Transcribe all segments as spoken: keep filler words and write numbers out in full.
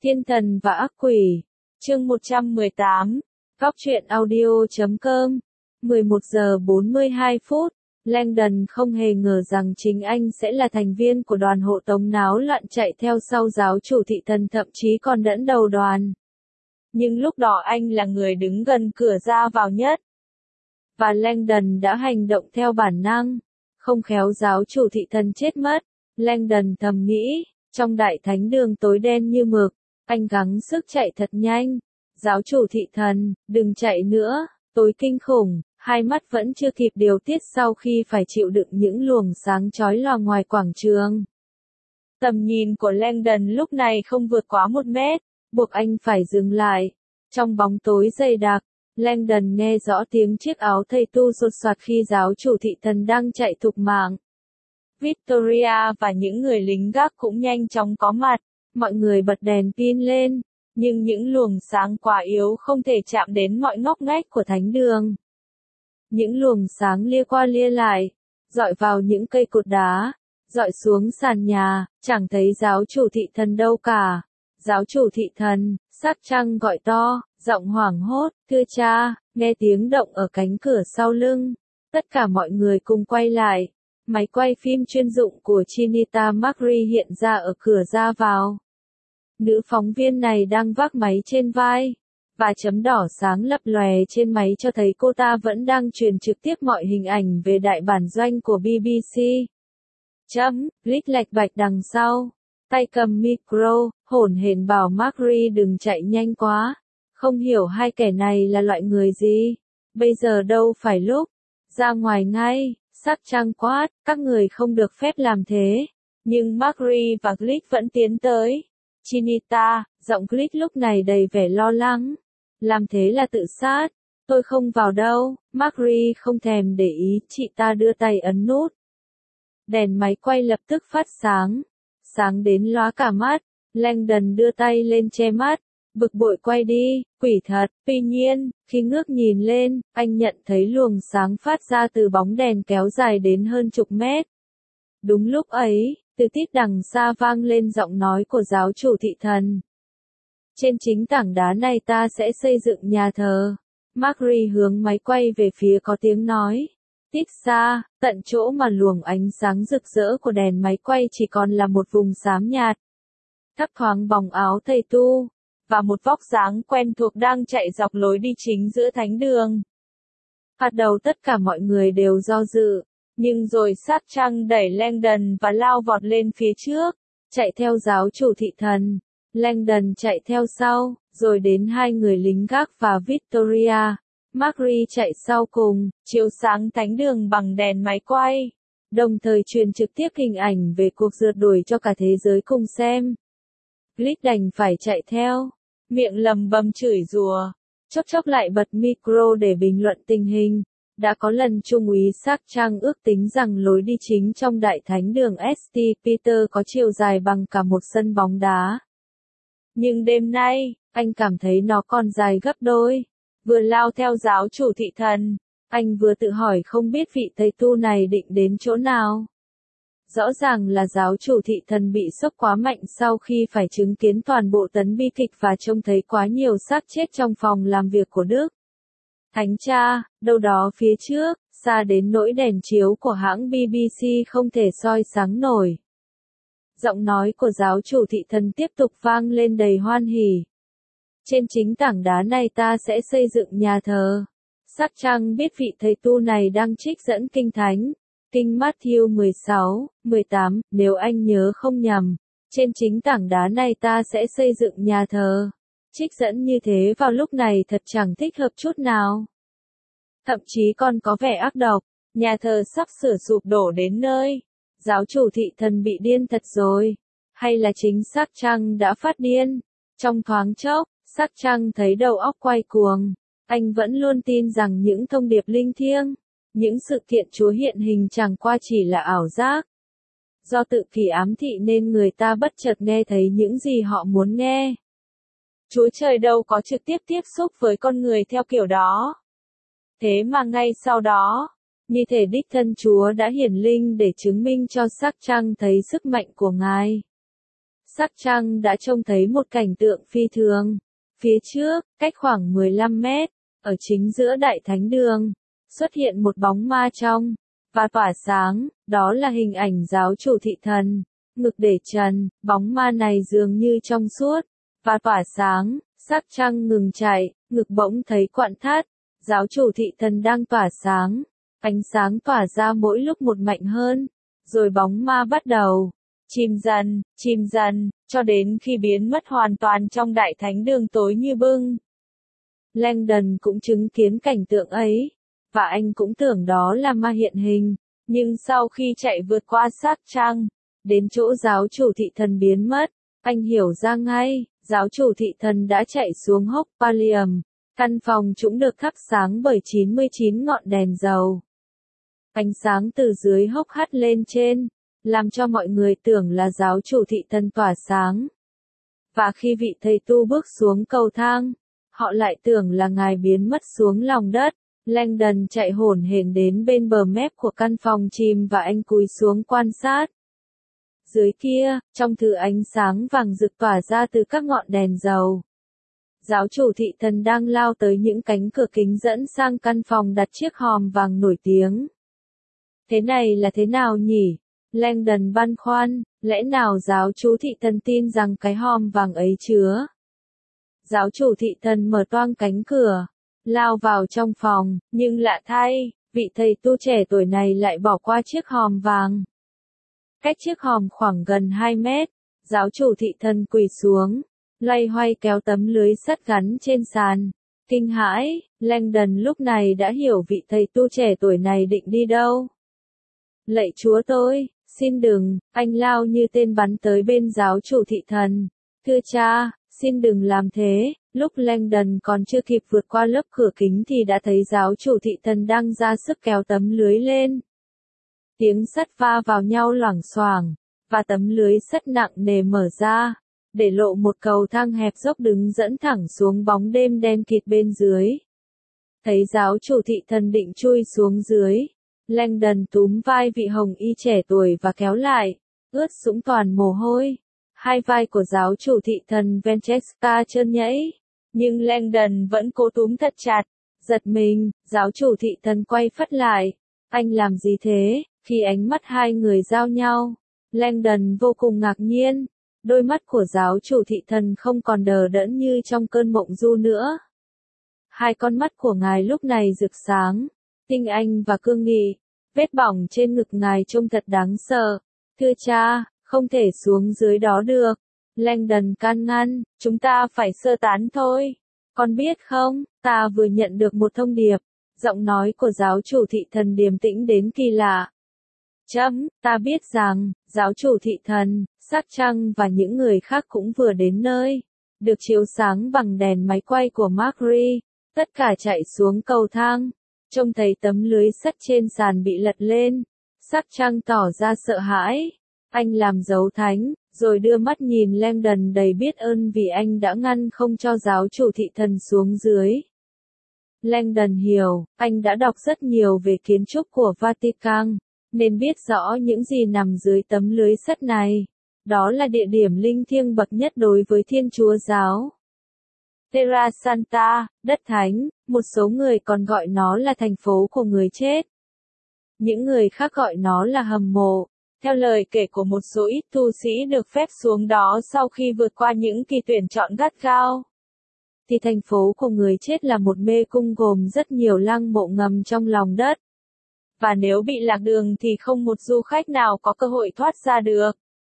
Thiên thần và ác quỷ. Chương một trăm mười tám. Góc truyện audio chấm com. mười một giờ bốn mươi hai phút. Langdon không hề ngờ rằng chính anh sẽ là thành viên của đoàn hộ tống náo loạn chạy theo sau giáo chủ thị thần, thậm chí còn dẫn đầu đoàn. Nhưng lúc đó anh là người đứng gần cửa ra vào nhất. Và Langdon đã hành động theo bản năng. Không khéo giáo chủ thị thần chết mất. Langdon thầm nghĩ, trong đại thánh đường tối đen như mực, anh gắng sức chạy thật nhanh. Giáo chủ thị thần, đừng chạy nữa, tối kinh khủng, hai mắt vẫn chưa kịp điều tiết sau khi phải chịu đựng những luồng sáng chói lòa ngoài quảng trường. Tầm nhìn của Langdon lúc này không vượt quá một mét, buộc anh phải dừng lại. Trong bóng tối dày đặc, Langdon nghe rõ tiếng chiếc áo thầy tu sột soạt khi giáo chủ thị thần đang chạy thục mạng. Victoria và những người lính gác cũng nhanh chóng có mặt, mọi người bật đèn pin lên, nhưng những luồng sáng quá yếu không thể chạm đến mọi ngóc ngách của thánh đường. Những luồng sáng lia qua lia lại, dọi vào những cây cột đá, dọi xuống sàn nhà, chẳng thấy giáo chủ thị thần đâu cả. Giáo chủ thị thần, sắc trăng gọi to, giọng hoảng hốt, thưa cha, nghe tiếng động ở cánh cửa sau lưng. Tất cả mọi người cùng quay lại. Máy quay phim chuyên dụng của Chinita Macri hiện ra ở cửa ra vào. Nữ phóng viên này đang vác máy trên vai, và chấm đỏ sáng lập lòe trên máy cho thấy cô ta vẫn đang truyền trực tiếp mọi hình ảnh về đại bản doanh của bê bê xê. Chấm, lít lạch bạch đằng sau, tay cầm micro, hổn hển bảo Macri đừng chạy nhanh quá. Không hiểu hai kẻ này là loại người gì. Bây giờ đâu phải lúc, ra ngoài ngay. Sắc trăng quát, các người không được phép làm thế. Nhưng Macri và Glick vẫn tiến tới. Chinita, giọng Glick lúc này đầy vẻ lo lắng. Làm thế là tự sát. Tôi không vào đâu. Macri không thèm để ý, chị ta đưa tay ấn nút. Đèn máy quay lập tức phát sáng. Sáng đến lóa cả mắt. Langdon đưa tay lên che mắt. Bực bội quay đi, quỷ thật. Tuy nhiên, khi ngước nhìn lên, anh nhận thấy luồng sáng phát ra từ bóng đèn kéo dài đến hơn chục mét. Đúng lúc ấy, từ tít đằng xa vang lên giọng nói của giáo chủ thị thần. Trên chính tảng đá này ta sẽ xây dựng nhà thờ. Macri hướng máy quay về phía có tiếng nói. Tít xa, tận chỗ mà luồng ánh sáng rực rỡ của đèn máy quay chỉ còn là một vùng xám nhạt. Thấp thoáng bóng áo thầy tu, và một vóc dáng quen thuộc đang chạy dọc lối đi chính giữa thánh đường. Bắt đầu tất cả mọi người đều do dự, nhưng rồi sát trăng đẩy Langdon và lao vọt lên phía trước, chạy theo giáo chủ thị thần. Langdon chạy theo sau, rồi đến hai người lính gác và Victoria. Macri chạy sau cùng, chiếu sáng thánh đường bằng đèn máy quay, đồng thời truyền trực tiếp hình ảnh về cuộc rượt đuổi cho cả thế giới cùng xem. Glick đành phải chạy theo, miệng lầm bầm chửi rủa, chốc chốc lại bật micro để bình luận tình hình. Đã có lần Trung úy Sắc Trăng ước tính rằng lối đi chính trong đại thánh đường Saint Peter có chiều dài bằng cả một sân bóng đá. Nhưng đêm nay, anh cảm thấy nó còn dài gấp đôi. Vừa lao theo giáo chủ thị thần, anh vừa tự hỏi không biết vị thầy tu này định đến chỗ nào. Rõ ràng là giáo chủ thị thần bị sốc quá mạnh sau khi phải chứng kiến toàn bộ tấn bi kịch và trông thấy quá nhiều xác chết trong phòng làm việc của Đức. Thánh cha, đâu đó phía trước, xa đến nỗi đèn chiếu của hãng bê bê xê không thể soi sáng nổi. Giọng nói của giáo chủ thị thần tiếp tục vang lên đầy hoan hỉ. Trên chính tảng đá này ta sẽ xây dựng nhà thờ. Sắc trăng biết vị thầy tu này đang trích dẫn kinh thánh. Kinh Matthew mười sáu, mười tám, nếu anh nhớ không nhầm, trên chính tảng đá này ta sẽ xây dựng nhà thờ. Trích dẫn như thế vào lúc này thật chẳng thích hợp chút nào. Thậm chí còn có vẻ ác độc, nhà thờ sắp sửa sụp đổ đến nơi. Giáo chủ thị thần bị điên thật rồi. Hay là chính Sắc Trăng đã phát điên? Trong thoáng chốc, Sắc Trăng thấy đầu óc quay cuồng. Anh vẫn luôn tin rằng những thông điệp linh thiêng, những sự kiện Chúa hiện hình chẳng qua chỉ là ảo giác. Do tự kỷ ám thị nên người ta bất chợt nghe thấy những gì họ muốn nghe. Chúa Trời đâu có trực tiếp tiếp xúc với con người theo kiểu đó. Thế mà ngay sau đó, như thể đích thân Chúa đã hiển linh để chứng minh cho Sắc Trăng thấy sức mạnh của Ngài. Sắc trăng đã trông thấy một cảnh tượng phi thường. Phía trước, cách khoảng mười lăm mét, ở chính giữa đại thánh đường, xuất hiện một bóng ma trong, và tỏa sáng, đó là hình ảnh giáo chủ thị thần, ngực để trần, bóng ma này dường như trong suốt, và tỏa sáng, sắc trăng ngừng chạy, ngực bỗng thấy quặn thắt, giáo chủ thị thần đang tỏa sáng, ánh sáng tỏa ra mỗi lúc một mạnh hơn, rồi bóng ma bắt đầu chìm dần, chìm dần, cho đến khi biến mất hoàn toàn trong đại thánh đường tối như bưng. Langdon cũng chứng kiến cảnh tượng ấy, và anh cũng tưởng đó là ma hiện hình, nhưng sau khi chạy vượt qua sắc trăng, đến chỗ giáo chủ thị thần biến mất, anh hiểu ra ngay, giáo chủ thị thần đã chạy xuống hốc Pallium, căn phòng cũng được thắp sáng bởi chín mươi chín ngọn đèn dầu. Ánh sáng từ dưới hốc hắt lên trên, làm cho mọi người tưởng là giáo chủ thị thần tỏa sáng. Và khi vị thầy tu bước xuống cầu thang, họ lại tưởng là ngài biến mất xuống lòng đất. Langdon chạy hổn hển đến bên bờ mép của căn phòng chìm và anh cúi xuống quan sát. Dưới kia, trong thứ ánh sáng vàng rực tỏa ra từ các ngọn đèn dầu, giáo chủ thị thần đang lao tới những cánh cửa kính dẫn sang căn phòng đặt chiếc hòm vàng nổi tiếng. Thế này là thế nào nhỉ? Langdon băn khoăn, lẽ nào giáo chủ thị thần tin rằng cái hòm vàng ấy chứa? Giáo chủ thị thần mở toang cánh cửa, lao vào trong phòng, nhưng lạ thay, vị thầy tu trẻ tuổi này lại bỏ qua chiếc hòm vàng. Cách chiếc hòm khoảng gần hai mét, giáo chủ thị thần quỳ xuống, loay hoay kéo tấm lưới sắt gắn trên sàn. Kinh hãi, Langdon lúc này đã hiểu vị thầy tu trẻ tuổi này định đi đâu. Lạy Chúa tôi, xin đừng, anh lao như tên bắn tới bên giáo chủ thị thần. Thưa cha, xin đừng làm thế. Lúc Langdon còn chưa kịp vượt qua lớp cửa kính thì đã thấy giáo chủ thị thần đang ra sức kéo tấm lưới lên. Tiếng sắt va vào nhau loảng xoảng, và tấm lưới sắt nặng nề mở ra, để lộ một cầu thang hẹp dốc đứng dẫn thẳng xuống bóng đêm đen kịt bên dưới. Thấy giáo chủ thị thần định chui xuống dưới, Langdon túm vai vị hồng y trẻ tuổi và kéo lại, ướt sũng toàn mồ hôi. Hai vai của giáo chủ thị thần Francesca trơn nhẫy, nhưng Langdon vẫn cố túm thật chặt. Giật mình, giáo chủ thị thần quay phắt lại. Anh làm gì thế? Khi ánh mắt hai người giao nhau, Langdon vô cùng ngạc nhiên. Đôi mắt của giáo chủ thị thần không còn đờ đẫn như trong cơn mộng du nữa. Hai con mắt của ngài lúc này rực sáng, tinh anh và cương nghị. Vết bỏng trên ngực ngài trông thật đáng sợ. Thưa cha, không thể xuống dưới đó được. Langdon can ngăn, chúng ta phải sơ tán thôi. Con biết không, ta vừa nhận được một thông điệp. Giọng nói của giáo chủ thị thần điềm tĩnh đến kỳ lạ. Chấm, ta biết rằng, giáo chủ thị thần, sắc trăng và những người khác cũng vừa đến nơi. Được chiếu sáng bằng đèn máy quay của Mercury. Tất cả chạy xuống cầu thang. Trông thấy tấm lưới sắt trên sàn bị lật lên. Sắc trăng tỏ ra sợ hãi. Anh làm dấu thánh, rồi đưa mắt nhìn Langdon đầy biết ơn vì anh đã ngăn không cho giáo chủ thị thần xuống dưới. Langdon hiểu, anh đã đọc rất nhiều về kiến trúc của Vatican, nên biết rõ những gì nằm dưới tấm lưới sắt này. Đó là địa điểm linh thiêng bậc nhất đối với Thiên Chúa giáo. Terra Santa, đất thánh, một số người còn gọi nó là thành phố của người chết. Những người khác gọi nó là hầm mộ. Theo lời kể của một số ít tu sĩ được phép xuống đó sau khi vượt qua những kỳ tuyển chọn gắt gao, thì thành phố của người chết là một mê cung gồm rất nhiều lăng mộ ngầm trong lòng đất. Và nếu bị lạc đường thì không một du khách nào có cơ hội thoát ra được.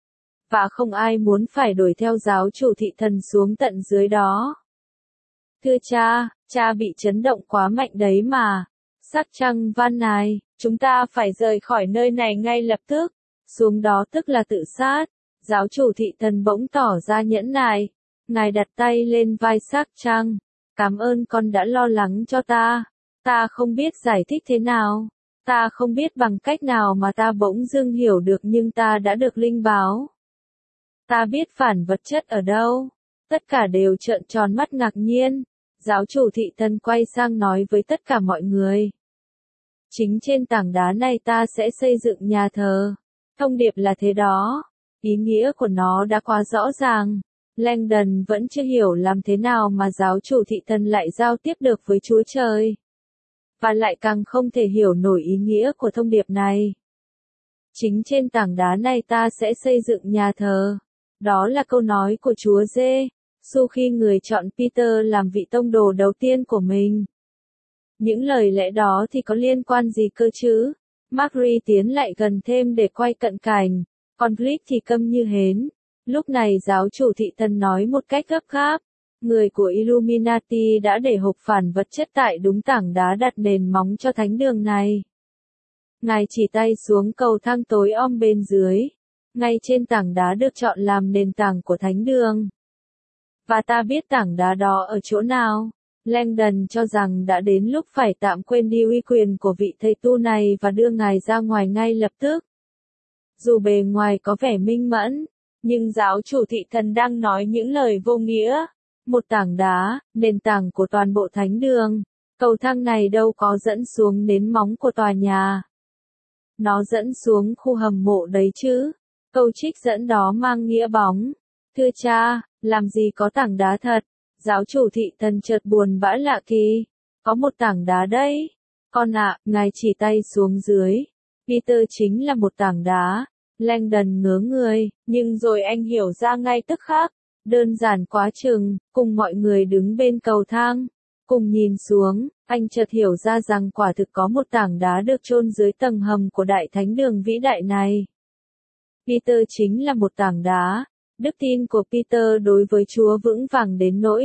Và không ai muốn phải đuổi theo giáo chủ thị thần xuống tận dưới đó. Thưa cha, cha bị chấn động quá mạnh đấy mà. Sắc trăng van nài, chúng ta phải rời khỏi nơi này ngay lập tức. Xuống đó tức là tự sát. Giáo chủ thị thần bỗng tỏ ra nhẫn nại. Ngài đặt tay lên vai sắc trăng. Cảm ơn con đã lo lắng cho ta. Ta không biết giải thích thế nào. Ta không biết bằng cách nào mà ta bỗng dưng hiểu được nhưng ta đã được linh báo. Ta biết phản vật chất ở đâu. Tất cả đều trợn tròn mắt ngạc nhiên. Giáo chủ thị thần quay sang nói với tất cả mọi người. Chính trên tảng đá này ta sẽ xây dựng nhà thờ. Thông điệp là thế đó. Ý nghĩa của nó đã quá rõ ràng. Langdon vẫn chưa hiểu làm thế nào mà giáo chủ thị thần lại giao tiếp được với Chúa Trời. Và lại càng không thể hiểu nổi ý nghĩa của thông điệp này. Chính trên tảng đá này ta sẽ xây dựng nhà thờ. Đó là câu nói của Chúa Giê-xu khi người chọn Peter làm vị tông đồ đầu tiên của mình. Những lời lẽ đó thì có liên quan gì cơ chứ? Margery tiến lại gần thêm để quay cận cảnh, còn Glick thì câm như hến. Lúc này giáo chủ thị thần nói một cách gấp gáp. Người của Illuminati đã để hộp phản vật chất tại đúng tảng đá đặt nền móng cho thánh đường này. Ngài chỉ tay xuống cầu thang tối om bên dưới. Ngay trên tảng đá được chọn làm nền tảng của thánh đường. Và ta biết tảng đá đó ở chỗ nào. Langdon cho rằng đã đến lúc phải tạm quên đi uy quyền của vị thầy tu này và đưa ngài ra ngoài ngay lập tức. Dù bề ngoài có vẻ minh mẫn, nhưng giáo chủ thị thần đang nói những lời vô nghĩa. Một tảng đá, nền tảng của toàn bộ thánh đường. Cầu thang này đâu có dẫn xuống nền móng của tòa nhà. Nó dẫn xuống khu hầm mộ đấy chứ. Câu trích dẫn đó mang nghĩa bóng. Thưa cha, làm gì có tảng đá thật. Giáo chủ thị thần chợt buồn bã lạ kỳ. Có một tảng đá đấy. Con ạ, ngài chỉ tay xuống dưới. Peter chính là một tảng đá. Langdon ngớ người, nhưng rồi anh hiểu ra ngay tức khắc. Đơn giản quá chừng, cùng mọi người đứng bên cầu thang. Cùng nhìn xuống, anh chợt hiểu ra rằng quả thực có một tảng đá được chôn dưới tầng hầm của đại thánh đường vĩ đại này. Peter chính là một tảng đá. Đức tin của Peter đối với Chúa vững vàng đến nỗi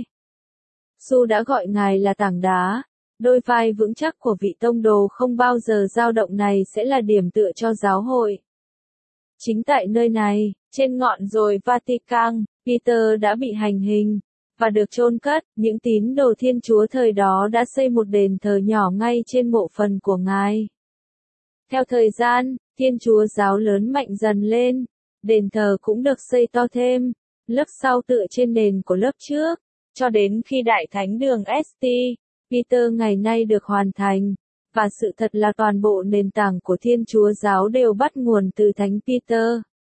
Giê-xu đã gọi ngài là tảng đá. Đôi vai vững chắc của vị tông đồ không bao giờ dao động này sẽ là điểm tựa cho giáo hội. Chính tại nơi này, trên ngọn đồi Vatican, Peter đã bị hành hình và được chôn cất. Những tín đồ Thiên Chúa thời đó đã xây một đền thờ nhỏ ngay trên mộ phần của ngài. Theo thời gian, Thiên Chúa giáo lớn mạnh dần lên. Đền thờ cũng được xây to thêm, lớp sau tựa trên nền của lớp trước, cho đến khi đại thánh đường St. Peter ngày nay được hoàn thành, và sự thật là toàn bộ nền tảng của Thiên Chúa giáo đều bắt nguồn từ Thánh Peter.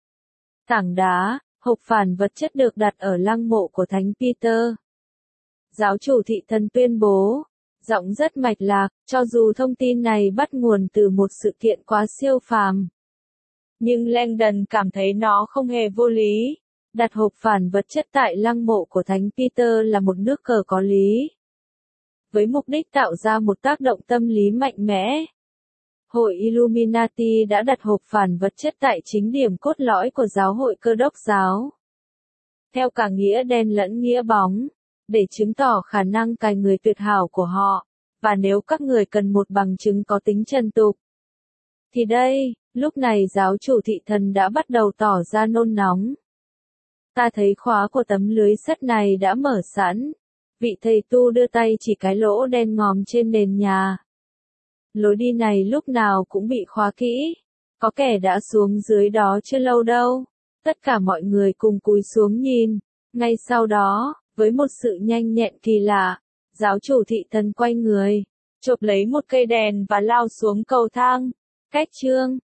Tảng đá, hộp phản vật chất được đặt ở lăng mộ của Thánh Peter. Giáo chủ thị thần tuyên bố, giọng rất mạch lạc, cho dù thông tin này bắt nguồn từ một sự kiện quá siêu phàm. Nhưng Langdon cảm thấy nó không hề vô lý. Đặt hộp phản vật chất tại lăng mộ của Thánh Peter là một nước cờ có lý. Với mục đích tạo ra một tác động tâm lý mạnh mẽ. Hội Illuminati đã đặt hộp phản vật chất tại chính điểm cốt lõi của giáo hội Cơ đốc giáo. Theo cả nghĩa đen lẫn nghĩa bóng, để chứng tỏ khả năng cài người tuyệt hảo của họ, và nếu các người cần một bằng chứng có tính chân tục. Thì đây, lúc này giáo chủ thị thần đã bắt đầu tỏ ra nôn nóng. Ta thấy khóa của tấm lưới sắt này đã mở sẵn. Vị thầy tu đưa tay chỉ cái lỗ đen ngòm trên nền nhà. Lối đi này lúc nào cũng bị khóa kỹ. Có kẻ đã xuống dưới đó chưa lâu đâu. Tất cả mọi người cùng cúi xuống nhìn. Ngay sau đó, với một sự nhanh nhẹn kỳ lạ, giáo chủ thị thần quay người, chộp lấy một cây đèn và lao xuống cầu thang. Cách chương